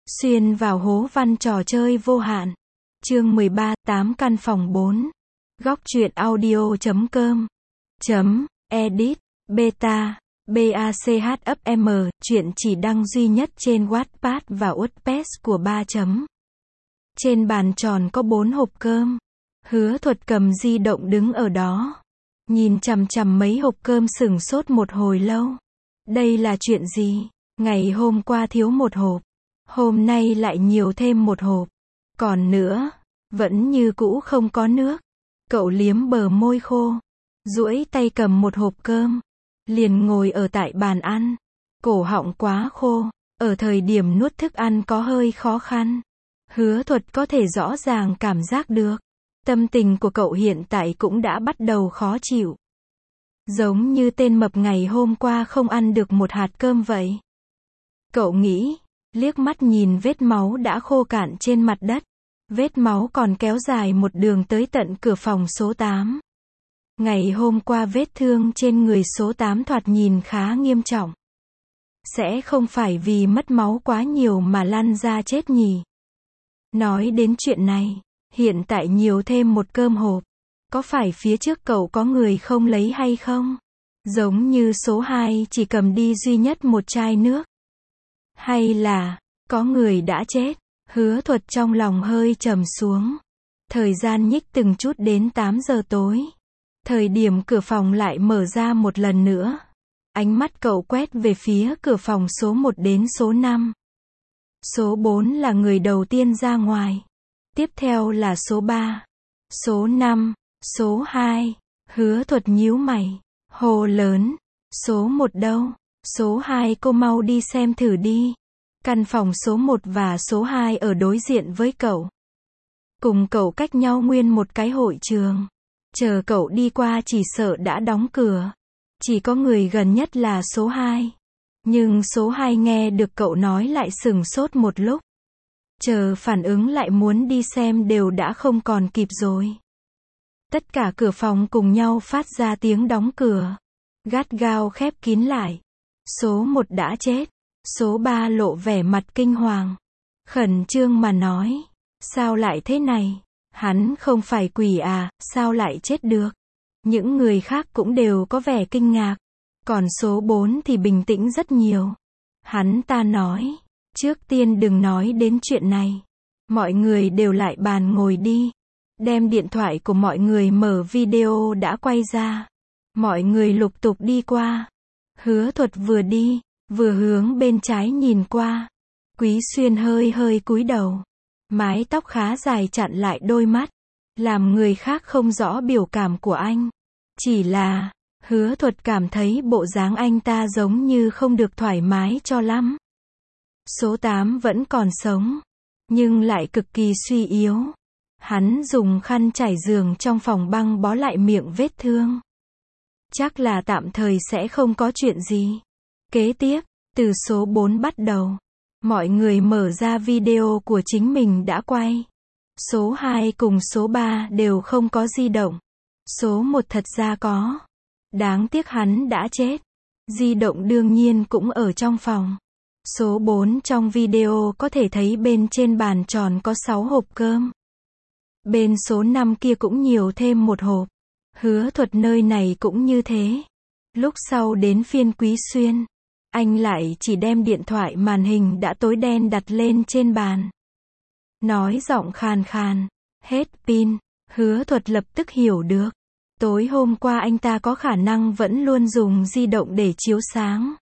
Xuyên vào hố văn trò chơi vô hạn. Chương 13, 8 căn phòng 4. Góc truyện audio.com. Edit. Beta. BACHFM. Chuyện chỉ đăng duy nhất trên Wattpad và WordPress của 3. Trên bàn tròn có 4 hộp cơm. Hứa Thuật cầm di động đứng ở đó. Nhìn chằm chằm mấy hộp cơm sửng sốt một hồi lâu. Đây là chuyện gì? Ngày hôm qua thiếu một hộp. Hôm nay lại nhiều thêm một hộp. Còn nữa, vẫn như cũ không có nước. Cậu liếm bờ môi khô. Duỗi tay cầm một hộp cơm. Liền ngồi ở tại bàn ăn. Cổ họng quá khô. Ở thời điểm nuốt thức ăn có hơi khó khăn. Hứa Thuật có thể rõ ràng cảm giác được. Tâm tình của cậu hiện tại cũng đã bắt đầu khó chịu. Giống như tên mập ngày hôm qua không ăn được một hạt cơm vậy. Cậu nghĩ, liếc mắt nhìn vết máu đã khô cạn trên mặt đất. Vết máu còn kéo dài một đường tới tận cửa phòng số 8. Ngày hôm qua vết thương trên người số 8 thoạt nhìn khá nghiêm trọng. Sẽ không phải vì mất máu quá nhiều mà lăn ra chết nhỉ? Nói đến chuyện này, hiện tại nhiều thêm một cơm hộp. Có phải phía trước cậu có người không lấy hay không? Giống như số 2 chỉ cầm đi duy nhất một chai nước. Hay là, có người đã chết? Hứa Thuật trong lòng hơi trầm xuống. Thời gian nhích từng chút đến 8 giờ tối. Thời điểm cửa phòng lại mở ra một lần nữa. Ánh mắt cậu quét về phía cửa phòng số 1 đến số 5. Số 4 là người đầu tiên ra ngoài. Tiếp theo là số 3, số 5, số 2. Hứa Thuật nhíu mày, hô lớn, số 1 đâu? Số 2 cô mau đi xem thử đi. Căn phòng số 1 và số 2 ở đối diện với cậu. Cùng cậu cách nhau nguyên một cái hội trường. Chờ cậu đi qua chỉ sợ đã đóng cửa. Chỉ có người gần nhất là số 2. Nhưng số 2 nghe được cậu nói lại sửng sốt một lúc. Chờ phản ứng lại muốn đi xem đều đã không còn kịp rồi. Tất cả cửa phòng cùng nhau phát ra tiếng đóng cửa. Gắt gao khép kín lại. Số 1 đã chết. Số 3 lộ vẻ mặt kinh hoàng. Khẩn trương mà nói. Sao lại thế này? Hắn không phải quỷ à, sao lại chết được? Những người khác cũng đều có vẻ kinh ngạc. Còn số 4 thì bình tĩnh rất nhiều. Hắn ta nói. Trước tiên đừng nói đến chuyện này. Mọi người đều lại bàn ngồi đi. Đem điện thoại của mọi người mở video đã quay ra. Mọi người lục tục đi qua. Hứa Thuật vừa đi, vừa hướng bên trái nhìn qua. Quý Xuyên hơi hơi cúi đầu. Mái tóc khá dài chặn lại đôi mắt. Làm người khác không rõ biểu cảm của anh. Chỉ là, Hứa Thuật cảm thấy bộ dáng anh ta giống như không được thoải mái cho lắm. Số 8 vẫn còn sống, nhưng lại cực kỳ suy yếu. Hắn dùng khăn trải giường trong phòng băng bó lại miệng vết thương. Chắc là tạm thời sẽ không có chuyện gì. Kế tiếp, từ số 4 bắt đầu, mọi người mở ra video của chính mình đã quay. Số 2 cùng số 3 đều không có di động. Số 1 thật ra có. Đáng tiếc hắn đã chết. Di động đương nhiên cũng ở trong phòng. Số 4 trong video có thể thấy bên trên bàn tròn có 6 hộp cơm. Bên số 5 kia cũng nhiều thêm một hộp. Hứa Thuật nơi này cũng như thế. Lúc sau đến phiên Quý Xuyên. Anh lại chỉ đem điện thoại màn hình đã tối đen đặt lên trên bàn. Nói giọng khàn khàn. Hết pin. Hứa Thuật lập tức hiểu được. Tối hôm qua anh ta có khả năng vẫn luôn dùng di động để chiếu sáng.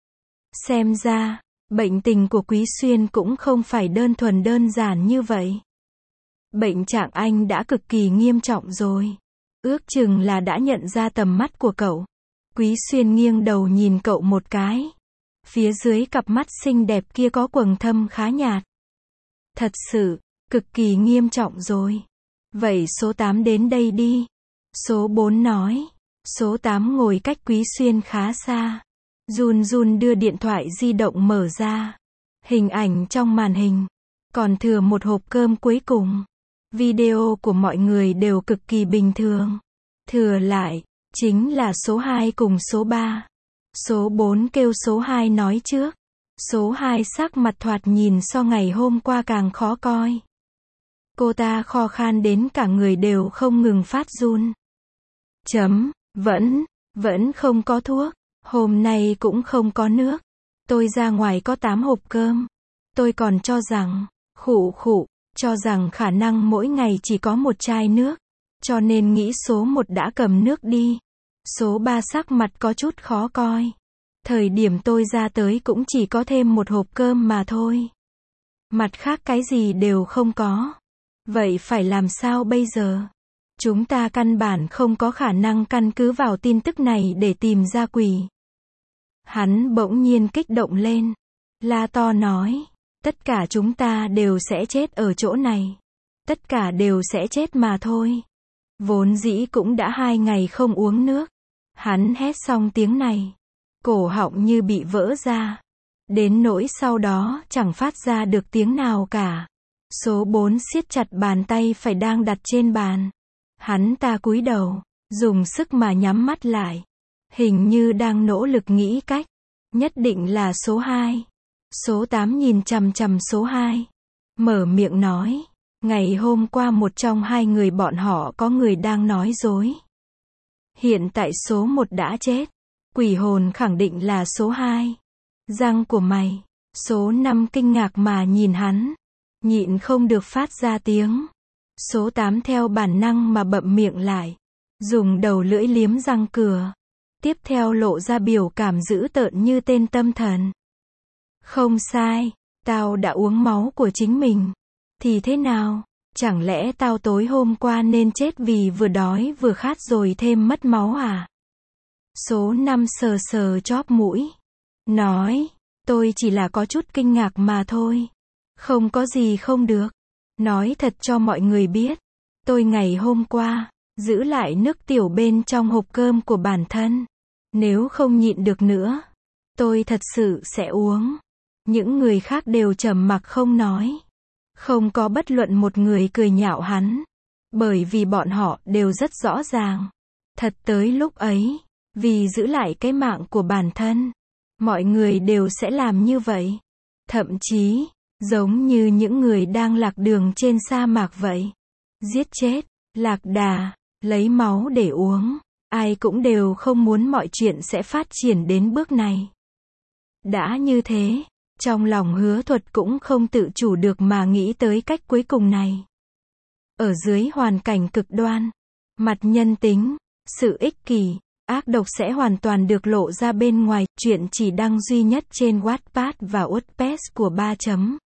Xem ra, bệnh tình của Quý Xuyên cũng không phải đơn thuần đơn giản như vậy. Bệnh trạng anh đã cực kỳ nghiêm trọng rồi. Ước chừng là đã nhận ra tầm mắt của cậu. Quý Xuyên nghiêng đầu nhìn cậu một cái. Phía dưới cặp mắt xinh đẹp kia có quầng thâm khá nhạt. Thật sự, cực kỳ nghiêm trọng rồi. Vậy số 8 đến đây đi. Số 4 nói. Số 8 ngồi cách Quý Xuyên khá xa. Run run đưa điện thoại di động mở ra. Hình ảnh trong màn hình. Còn thừa một hộp cơm cuối cùng. Video của mọi người đều cực kỳ bình thường. Thừa lại, chính là số 2 cùng số 3. Số 4 kêu số 2 nói trước. Số 2 sắc mặt thoạt nhìn so ngày hôm qua càng khó coi. Cô ta kho khan đến cả người đều không ngừng phát run. Vẫn không có thuốc. Hôm nay cũng không có nước. Tôi ra ngoài có 8 hộp cơm. Tôi còn cho rằng, cho rằng khả năng mỗi ngày chỉ có một chai nước. Cho nên nghĩ số 1 đã cầm nước đi. Số 3 sắc mặt có chút khó coi. Thời điểm tôi ra tới cũng chỉ có thêm một hộp cơm mà thôi. Mặt khác cái gì đều không có. Vậy phải làm sao bây giờ? Chúng ta căn bản không có khả năng căn cứ vào tin tức này để tìm ra quỷ. Hắn bỗng nhiên kích động lên. La to nói. Tất cả chúng ta đều sẽ chết ở chỗ này. Tất cả đều sẽ chết mà thôi. Vốn dĩ cũng đã 2 ngày không uống nước. Hắn hét xong tiếng này. Cổ họng như bị vỡ ra. Đến nỗi sau đó chẳng phát ra được tiếng nào cả. Số 4 siết chặt bàn tay phải đang đặt trên bàn. Hắn ta cúi đầu, dùng sức mà nhắm mắt lại. Hình như đang nỗ lực nghĩ cách. Nhất định là số 2. Số 8 nhìn chằm chằm số 2. Mở miệng nói. Ngày hôm qua một trong 2 người bọn họ có người đang nói dối. Hiện tại số 1 đã chết. Quỷ hồn khẳng định là số 2. Răng của mày. Số 5 kinh ngạc mà nhìn hắn. Nhịn không được phát ra tiếng. Số 8 theo bản năng mà bậm miệng lại. Dùng đầu lưỡi liếm răng cửa. Tiếp theo lộ ra biểu cảm dữ tợn như tên tâm thần. Không sai, tao đã uống máu của chính mình. Thì thế nào? Chẳng lẽ tao tối hôm qua nên chết vì vừa đói vừa khát rồi thêm mất máu à? Số 5 sờ sờ chóp mũi. Nói, tôi chỉ là có chút kinh ngạc mà thôi. Không có gì không được. Nói thật cho mọi người biết. Tôi ngày hôm qua, giữ lại nước tiểu bên trong hộp cơm của bản thân. Nếu không nhịn được nữa, tôi thật sự sẽ uống. Những người khác đều trầm mặc không nói. Không có bất luận một người cười nhạo hắn. Bởi vì bọn họ đều rất rõ ràng. Thật tới lúc ấy, vì giữ lại cái mạng của bản thân, mọi người đều sẽ làm như vậy. Thậm chí, giống như những người đang lạc đường trên sa mạc vậy. Giết chết, lạc đà, lấy máu để uống. Ai cũng đều không muốn mọi chuyện sẽ phát triển đến bước này. Đã như thế, trong lòng Hứa Thuật cũng không tự chủ được mà nghĩ tới cách cuối cùng này. Ở dưới hoàn cảnh cực đoan, mặt nhân tính, sự ích kỷ, ác độc sẽ hoàn toàn được lộ ra bên ngoài. Chuyện chỉ đăng duy nhất trên Wattpad và WordPress của 3.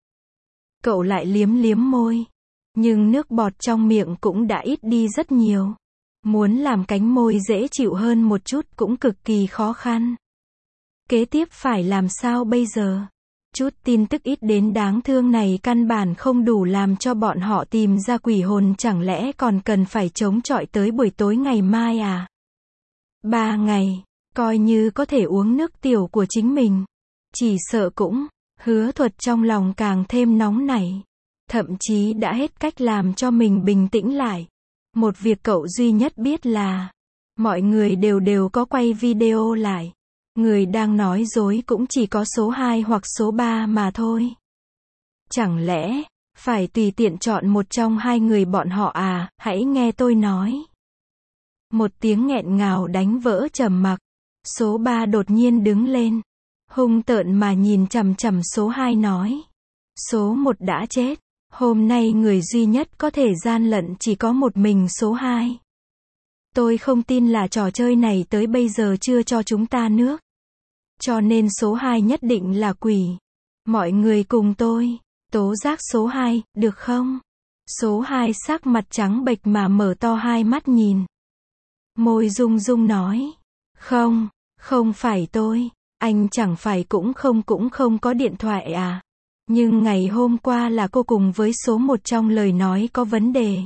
Cậu lại liếm liếm môi. Nhưng nước bọt trong miệng cũng đã ít đi rất nhiều. Muốn làm cánh môi dễ chịu hơn một chút cũng cực kỳ khó khăn. Kế tiếp phải làm sao bây giờ? Chút tin tức ít đến đáng thương này căn bản không đủ làm cho bọn họ tìm ra quỷ hồn, chẳng lẽ còn cần phải chống chọi tới buổi tối ngày mai à? 3 ngày, coi như có thể uống nước tiểu của chính mình. Chỉ sợ cũng, Hứa Thuật trong lòng càng thêm nóng nảy. Thậm chí đã hết cách làm cho mình bình tĩnh lại. Một việc cậu duy nhất biết là, mọi người đều có quay video lại. Người đang nói dối cũng chỉ có số 2 hoặc số 3 mà thôi. Chẳng lẽ, phải tùy tiện chọn một trong 2 người bọn họ à? Hãy nghe tôi nói. Một tiếng nghẹn ngào đánh vỡ trầm mặc. Số 3 đột nhiên đứng lên. Hung tợn mà nhìn chằm chằm số 2 nói. Số 1 đã chết. Hôm nay người duy nhất có thể gian lận chỉ có một mình số 2. Tôi không tin là trò chơi này tới bây giờ chưa cho chúng ta nước. Cho nên số 2 nhất định là quỷ. Mọi người cùng tôi tố giác số 2, được không? Số 2 sắc mặt trắng bệch mà mở to hai mắt nhìn. Môi rung rung nói. Không phải tôi. Anh chẳng phải cũng không có điện thoại à? Nhưng ngày hôm qua là cô cùng với số 1 trong lời nói có vấn đề.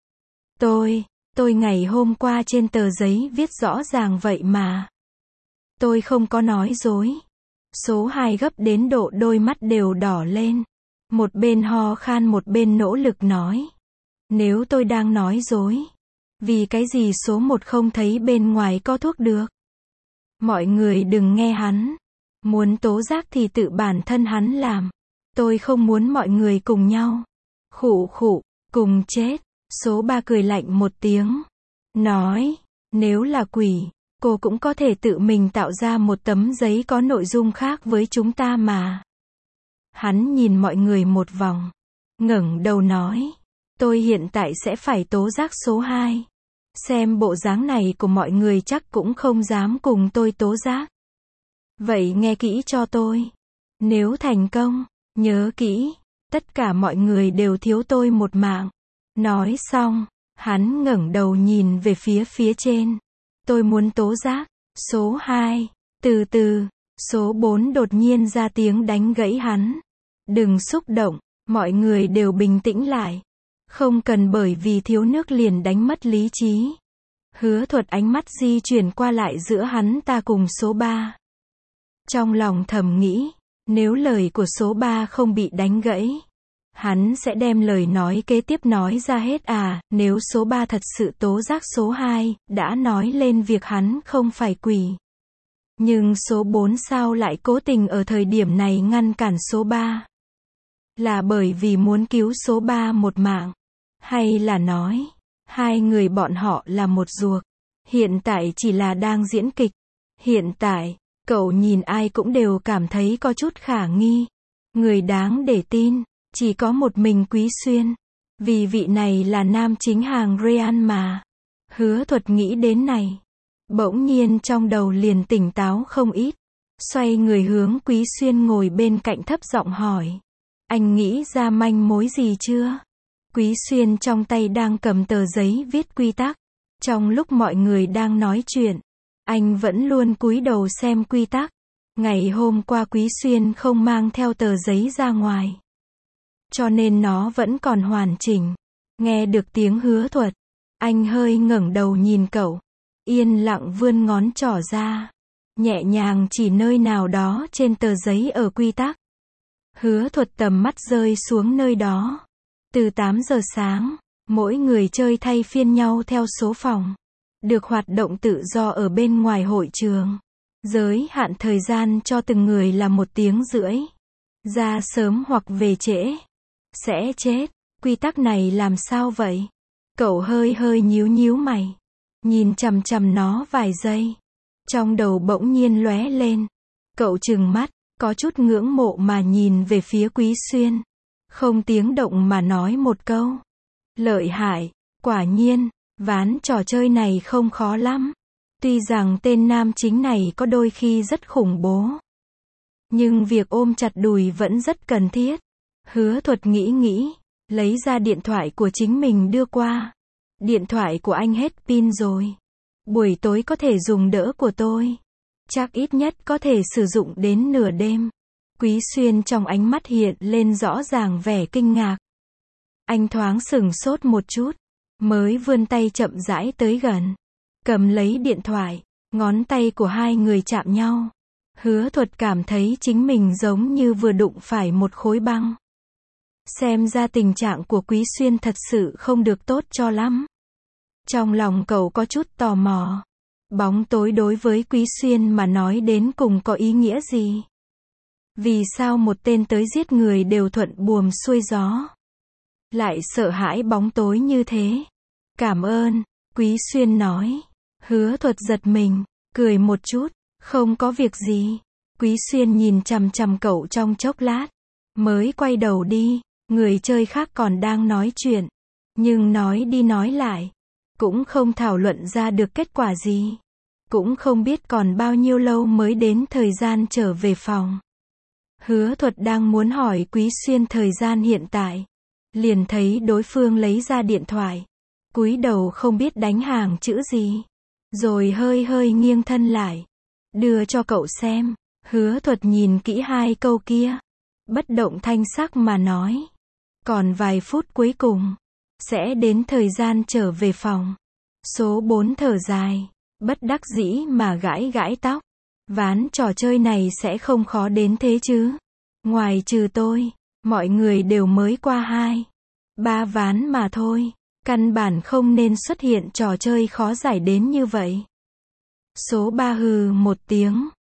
Tôi ngày hôm qua trên tờ giấy viết rõ ràng vậy mà. Tôi không có nói dối. Số 2 gấp đến độ đôi mắt đều đỏ lên. Một bên ho khan một bên nỗ lực nói. Nếu tôi đang nói dối, vì cái gì số 1 không thấy bên ngoài có thuốc được? Mọi người đừng nghe hắn. Muốn tố giác thì tự bản thân hắn làm. Tôi không muốn mọi người cùng nhau. Khụ khụ, cùng chết. Số 3 cười lạnh một tiếng. Nói, nếu là quỷ, cô cũng có thể tự mình tạo ra một tấm giấy có nội dung khác với chúng ta mà. Hắn nhìn mọi người một vòng. Ngẩng đầu nói. Tôi hiện tại sẽ phải tố giác số 2. Xem bộ dáng này của mọi người chắc cũng không dám cùng tôi tố giác. Vậy nghe kỹ cho tôi. Nếu thành công, nhớ kỹ, tất cả mọi người đều thiếu tôi một mạng. Nói xong, hắn ngẩng đầu nhìn về phía trên. Tôi muốn tố giác. Số 2. Từ từ, số 4 đột nhiên ra tiếng đánh gãy hắn. Đừng xúc động, mọi người đều bình tĩnh lại. Không cần bởi vì thiếu nước liền đánh mất lý trí. Hứa Thuật ánh mắt di chuyển qua lại giữa hắn ta cùng số 3. Trong lòng thầm nghĩ, nếu lời của số 3 không bị đánh gãy, hắn sẽ đem lời nói kế tiếp nói ra hết à. Nếu số 3 thật sự tố giác số 2, đã nói lên việc hắn không phải quỷ. Nhưng số 4 sao lại cố tình ở thời điểm này ngăn cản số 3? Là bởi vì muốn cứu số 3 một mạng? Hay là nói, hai người bọn họ là một ruột? Hiện tại chỉ là đang diễn kịch. Hiện tại, cậu nhìn ai cũng đều cảm thấy có chút khả nghi. Người đáng để tin, chỉ có một mình Quý Xuyên. Vì vị này là nam chính hàng Real mà. Hứa Thuật nghĩ đến này. Bỗng nhiên trong đầu liền tỉnh táo không ít. Xoay người hướng Quý Xuyên ngồi bên cạnh thấp giọng hỏi. Anh nghĩ ra manh mối gì chưa? Quý Xuyên trong tay đang cầm tờ giấy viết quy tắc. Trong lúc mọi người đang nói chuyện, anh vẫn luôn cúi đầu xem quy tắc. Ngày hôm qua Quý Xuyên không mang theo tờ giấy ra ngoài, cho nên nó vẫn còn hoàn chỉnh. Nghe được tiếng Hứa Thuật, anh hơi ngẩng đầu nhìn cậu, yên lặng vươn ngón trỏ ra, nhẹ nhàng chỉ nơi nào đó trên tờ giấy ở quy tắc. Hứa Thuật tầm mắt rơi xuống nơi đó. Từ 8 giờ sáng, mỗi người chơi thay phiên nhau theo số phòng, được hoạt động tự do ở bên ngoài hội trường. Giới hạn thời gian cho từng người là 1 tiếng rưỡi. Ra sớm hoặc về trễ sẽ chết. Quy tắc này làm sao vậy? Cậu hơi nhíu mày, nhìn chằm chằm nó vài giây. Trong đầu bỗng nhiên lóe lên. Cậu trừng mắt, có chút ngưỡng mộ mà nhìn về phía Quý Xuyên. Không tiếng động mà nói một câu. Lợi hại, quả nhiên, ván trò chơi này không khó lắm. Tuy rằng tên nam chính này có đôi khi rất khủng bố, nhưng việc ôm chặt đùi vẫn rất cần thiết. Hứa Thuật nghĩ, lấy ra điện thoại của chính mình đưa qua. Điện thoại của anh hết pin rồi. Buổi tối có thể dùng đỡ của tôi. Chắc ít nhất có thể sử dụng đến nửa đêm. Quý Xuyên trong ánh mắt hiện lên rõ ràng vẻ kinh ngạc. Anh thoáng sửng sốt một chút, mới vươn tay chậm rãi tới gần, cầm lấy điện thoại. Ngón tay của hai người chạm nhau. Hứa Thuật cảm thấy chính mình giống như vừa đụng phải một khối băng. Xem ra tình trạng của Quý Xuyên thật sự không được tốt cho lắm. Trong lòng cậu có chút tò mò. Bóng tối đối với Quý Xuyên mà nói đến cùng có ý nghĩa gì? Vì sao một tên tới giết người đều thuận buồm xuôi gió, lại sợ hãi bóng tối như thế? Cảm ơn, Quý Xuyên nói. Hứa Thuật giật mình, cười một chút. Không có việc gì. Quý Xuyên nhìn chằm chằm cậu trong chốc lát, mới quay đầu đi. Người chơi khác còn đang nói chuyện, nhưng nói đi nói lại, cũng không thảo luận ra được kết quả gì. Cũng không biết còn bao nhiêu lâu mới đến thời gian trở về phòng. Hứa Thuật đang muốn hỏi Quý Xuyên thời gian hiện tại, liền thấy đối phương lấy ra điện thoại, cúi đầu không biết đánh hàng chữ gì, rồi hơi nghiêng thân lại, đưa cho cậu xem. Hứa Thuật nhìn kỹ hai câu kia, bất động thanh sắc mà nói. Còn vài phút cuối cùng, sẽ đến thời gian trở về phòng. Số 4 thở dài, bất đắc dĩ mà gãi tóc. Ván trò chơi này sẽ không khó đến thế chứ? Ngoài trừ tôi, mọi người đều mới qua 2-3 ván mà thôi. Căn bản không nên xuất hiện trò chơi khó giải đến như vậy. Số 3 hừ một tiếng,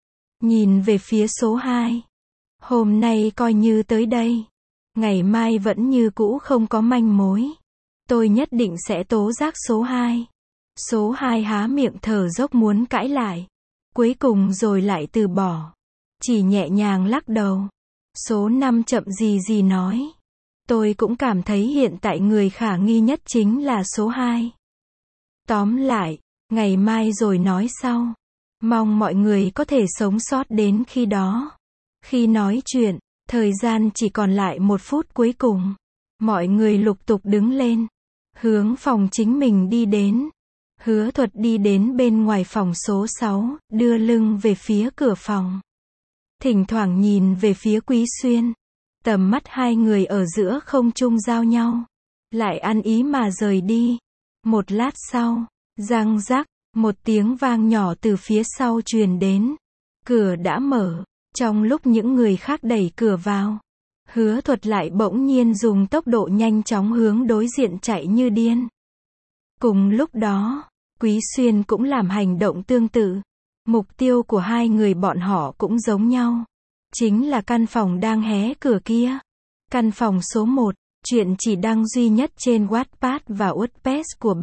Nhìn về phía số 2. Hôm nay coi như tới đây. Ngày mai vẫn như cũ không có manh mối. Tôi nhất định sẽ tố giác số 2. Số 2 há miệng thở dốc muốn cãi lại. Cuối cùng rồi lại từ bỏ. Chỉ nhẹ nhàng lắc đầu. Số 5 chậm gì gì nói. Tôi cũng cảm thấy hiện tại người khả nghi nhất chính là số 2. Tóm lại, ngày mai rồi nói sau. Mong mọi người có thể sống sót đến khi đó. Khi nói chuyện, thời gian chỉ còn lại 1 phút cuối cùng. Mọi người lục tục đứng lên. Hướng phòng chính mình đi đến. Hứa Thuật đi đến bên ngoài phòng số 6, đưa lưng về phía cửa phòng. Thỉnh thoảng nhìn về phía Quý Xuyên. Tầm mắt hai người ở giữa không trung giao nhau. Lại ăn ý mà rời đi. Một lát sau, răng rắc, một tiếng vang nhỏ từ phía sau truyền đến. Cửa đã mở. Trong lúc những người khác đẩy cửa vào, Hứa Thuật lại bỗng nhiên dùng tốc độ nhanh chóng hướng đối diện chạy như điên. Cùng lúc đó, Quý Xuyên cũng làm hành động tương tự. Mục tiêu của hai người bọn họ cũng giống nhau. Chính là căn phòng đang hé cửa kia. Căn phòng số 1, chuyện chỉ đăng duy nhất trên Wattpad và WordPress của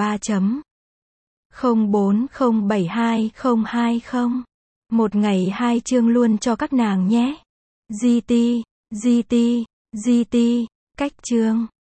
3.040722020. Một ngày 2 chương luôn cho các nàng nhé. GT, GT, GT, cách chương.